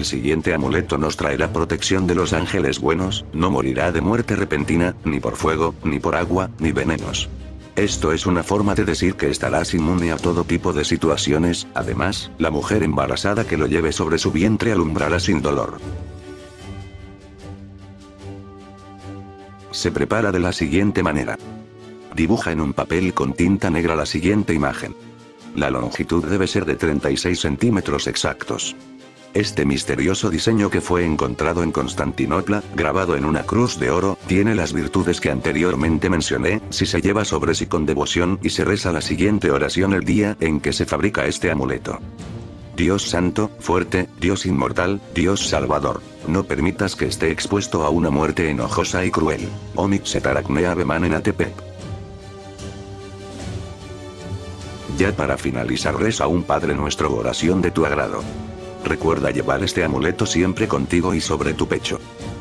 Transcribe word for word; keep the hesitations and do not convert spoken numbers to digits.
El siguiente amuleto nos traerá protección de los ángeles buenos, no morirá de muerte repentina, ni por fuego, ni por agua, ni venenos. Esto es una forma de decir que estarás inmune a todo tipo de situaciones. Además, la mujer embarazada que lo lleve sobre su vientre alumbrará sin dolor. Se prepara de la siguiente manera. Dibuja en un papel con tinta negra la siguiente imagen. La longitud debe ser de treinta y seis centímetros exactos. Este misterioso diseño que fue encontrado en Constantinopla, grabado en una cruz de oro, tiene las virtudes que anteriormente mencioné, si se lleva sobre sí con devoción y se reza la siguiente oración el día en que se fabrica este amuleto. Dios santo, fuerte, Dios inmortal, Dios salvador, no permitas que esté expuesto a una muerte enojosa y cruel. Omik Setaraknea Bemanen Atepep. Ya para finalizar, reza un Padre Nuestro oración de tu agrado. Recuerda llevar este amuleto siempre contigo y sobre tu pecho.